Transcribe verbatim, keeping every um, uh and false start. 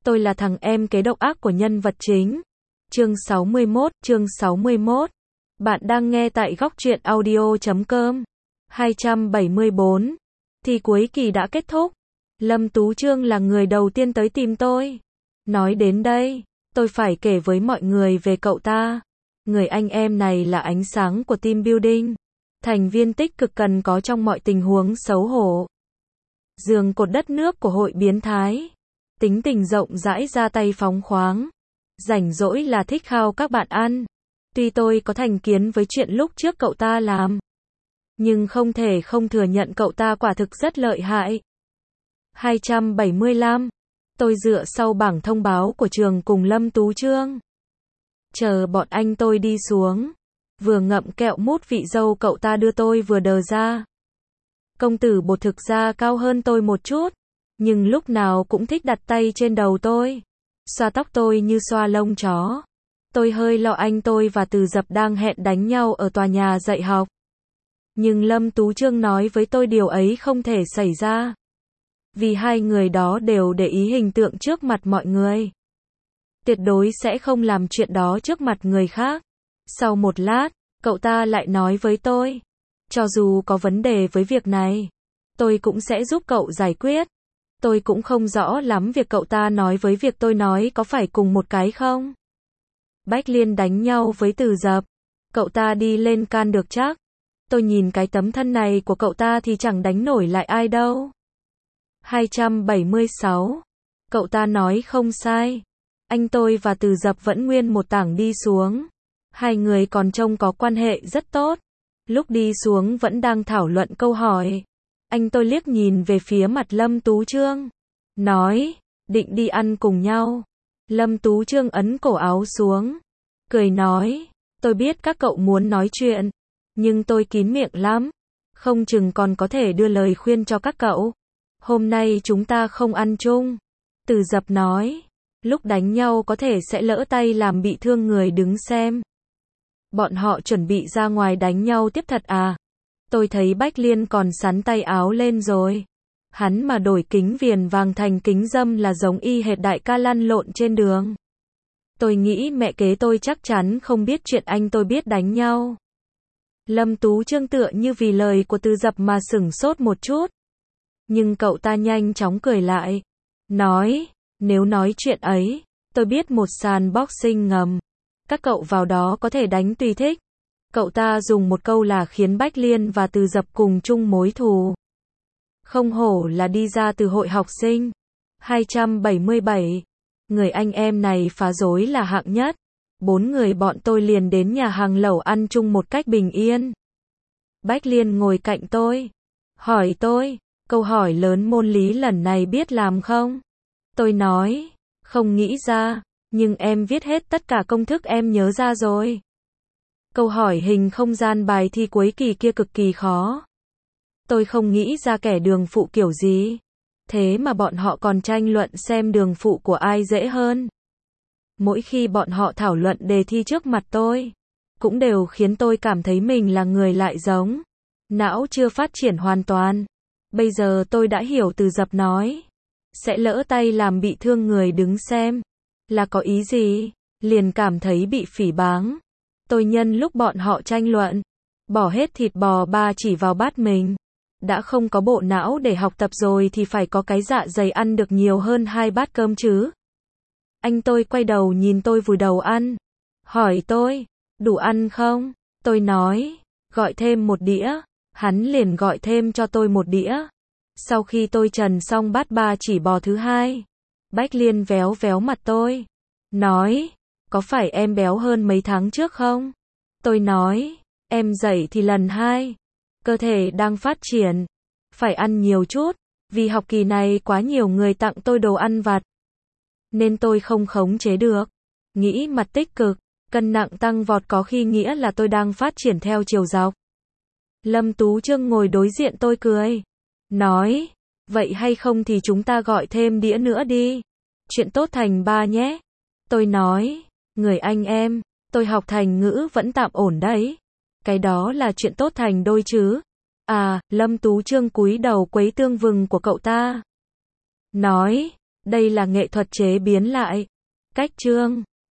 Tôi là thằng em kế độc ác của nhân vật chính. Chương sáu mươi mốt, chương sáu mươi mốt. Bạn đang nghe tại góc truyện audio chấm com. hai trăm bảy mươi bốn. Thi cuối kỳ đã kết thúc. Lâm Tú Trương là người đầu tiên tới tìm tôi. Nói đến đây, tôi phải kể với mọi người về cậu ta. Người anh em này là ánh sáng của team building. Thành viên tích cực cần có trong mọi tình huống xấu hổ. Giường cột đất nước của hội biến thái. Tính tình rộng rãi, ra tay phóng khoáng. Rảnh rỗi là thích khao các bạn ăn. Tuy tôi có thành kiến với chuyện lúc trước cậu ta làm, nhưng không thể không thừa nhận cậu ta quả thực rất lợi hại. hai trăm bảy mươi lăm. Tôi dựa sau bảng thông báo của trường cùng Lâm Tú Trương. Chờ bọn anh tôi đi xuống. Vừa ngậm kẹo mút vị dâu cậu ta đưa tôi vừa đờ ra. Công tử Bột thực ra cao hơn tôi một chút, nhưng lúc nào cũng thích đặt tay trên đầu tôi, xoa tóc tôi như xoa lông chó. Tôi hơi lo anh tôi và Từ Dập đang hẹn đánh nhau ở tòa nhà dạy học. Nhưng Lâm Tú Trương nói với tôi điều ấy không thể xảy ra. Vì hai người đó đều để ý hình tượng trước mặt mọi người. Tuyệt đối sẽ không làm chuyện đó trước mặt người khác. Sau một lát, cậu ta lại nói với tôi, cho dù có vấn đề với việc này, tôi cũng sẽ giúp cậu giải quyết. Tôi cũng không rõ lắm việc cậu ta nói với việc tôi nói có phải cùng một cái không. Bách Liên đánh nhau với Từ Dập, cậu ta đi lên can được chắc. Tôi nhìn cái tấm thân này của cậu ta thì chẳng đánh nổi lại ai đâu. hai trăm bảy mươi sáu. Cậu ta nói không sai. Anh tôi và Từ Dập vẫn nguyên một tảng đi xuống. Hai người còn trông có quan hệ rất tốt. Lúc đi xuống vẫn đang thảo luận câu hỏi. Anh tôi liếc nhìn về phía mặt Lâm Tú Trương. Nói, định đi ăn cùng nhau. Lâm Tú Trương ấn cổ áo xuống. Cười nói, tôi biết các cậu muốn nói chuyện, nhưng tôi kín miệng lắm. Không chừng còn có thể đưa lời khuyên cho các cậu. Hôm nay chúng ta không ăn chung. Từ Dập nói, lúc đánh nhau có thể sẽ lỡ tay làm bị thương người đứng xem. Bọn họ chuẩn bị ra ngoài đánh nhau tiếp thật à? Tôi thấy Bách Liên còn sắn tay áo lên rồi. Hắn mà đổi kính viền vàng thành kính dâm là giống y hệt đại ca lăn lộn trên đường. Tôi nghĩ mẹ kế tôi chắc chắn không biết chuyện anh tôi biết đánh nhau. Lâm Tú Trương tựa như vì lời của Từ Dập mà sửng sốt một chút. Nhưng cậu ta nhanh chóng cười lại. Nói, nếu nói chuyện ấy, tôi biết một sàn boxing ngầm. Các cậu vào đó có thể đánh tùy thích. Cậu ta dùng một câu là khiến Bách Liên và Từ Dập cùng chung mối thù. Không hổ là đi ra từ hội học sinh. hai trăm bảy mươi bảy. Người anh em này phá rối là hạng nhất. Bốn người bọn tôi liền đến nhà hàng lẩu ăn chung một cách bình yên. Bách Liên ngồi cạnh tôi. Hỏi tôi, câu hỏi lớn môn lý lần này biết làm không? Tôi nói, không nghĩ ra, nhưng em viết hết tất cả công thức em nhớ ra rồi. Câu hỏi hình không gian bài thi cuối kỳ kia cực kỳ khó. Tôi không nghĩ ra kẻ đường phụ kiểu gì. Thế mà bọn họ còn tranh luận xem đường phụ của ai dễ hơn. Mỗi khi bọn họ thảo luận đề thi trước mặt tôi, cũng đều khiến tôi cảm thấy mình là người lại giống. Não chưa phát triển hoàn toàn. Bây giờ tôi đã hiểu Từ Dập nói, sẽ lỡ tay làm bị thương người đứng xem. Là có ý gì? Liền cảm thấy bị phỉ báng. Tôi nhân lúc bọn họ tranh luận, bỏ hết thịt bò ba chỉ vào bát mình. Đã không có bộ não để học tập rồi thì phải có cái dạ dày ăn được nhiều hơn hai bát cơm chứ. Anh tôi quay đầu nhìn tôi vùi đầu ăn. Hỏi tôi, đủ ăn không? Tôi nói, gọi thêm một đĩa. Hắn liền gọi thêm cho tôi một đĩa. Sau khi tôi trần xong bát ba chỉ bò thứ hai, Bách Liên véo véo mặt tôi. Nói, có phải em béo hơn mấy tháng trước không? Tôi nói, em dậy thì lần hai. Cơ thể đang phát triển. Phải ăn nhiều chút. Vì học kỳ này quá nhiều người tặng tôi đồ ăn vặt, nên tôi không khống chế được. Nghĩ mặt tích cực, cân nặng tăng vọt có khi nghĩa là tôi đang phát triển theo chiều dọc. Lâm Tú Trương ngồi đối diện tôi cười. Nói, vậy hay không thì chúng ta gọi thêm đĩa nữa đi. Chuyện tốt thành ba nhé. Tôi nói, người anh em, tôi học thành ngữ vẫn tạm ổn đấy. Cái đó là chuyện tốt thành đôi chứ. À, Lâm Tú Trương cúi đầu quấy tương vừng của cậu ta. Nói, Đây là nghệ thuật chế biến lại. Cách chương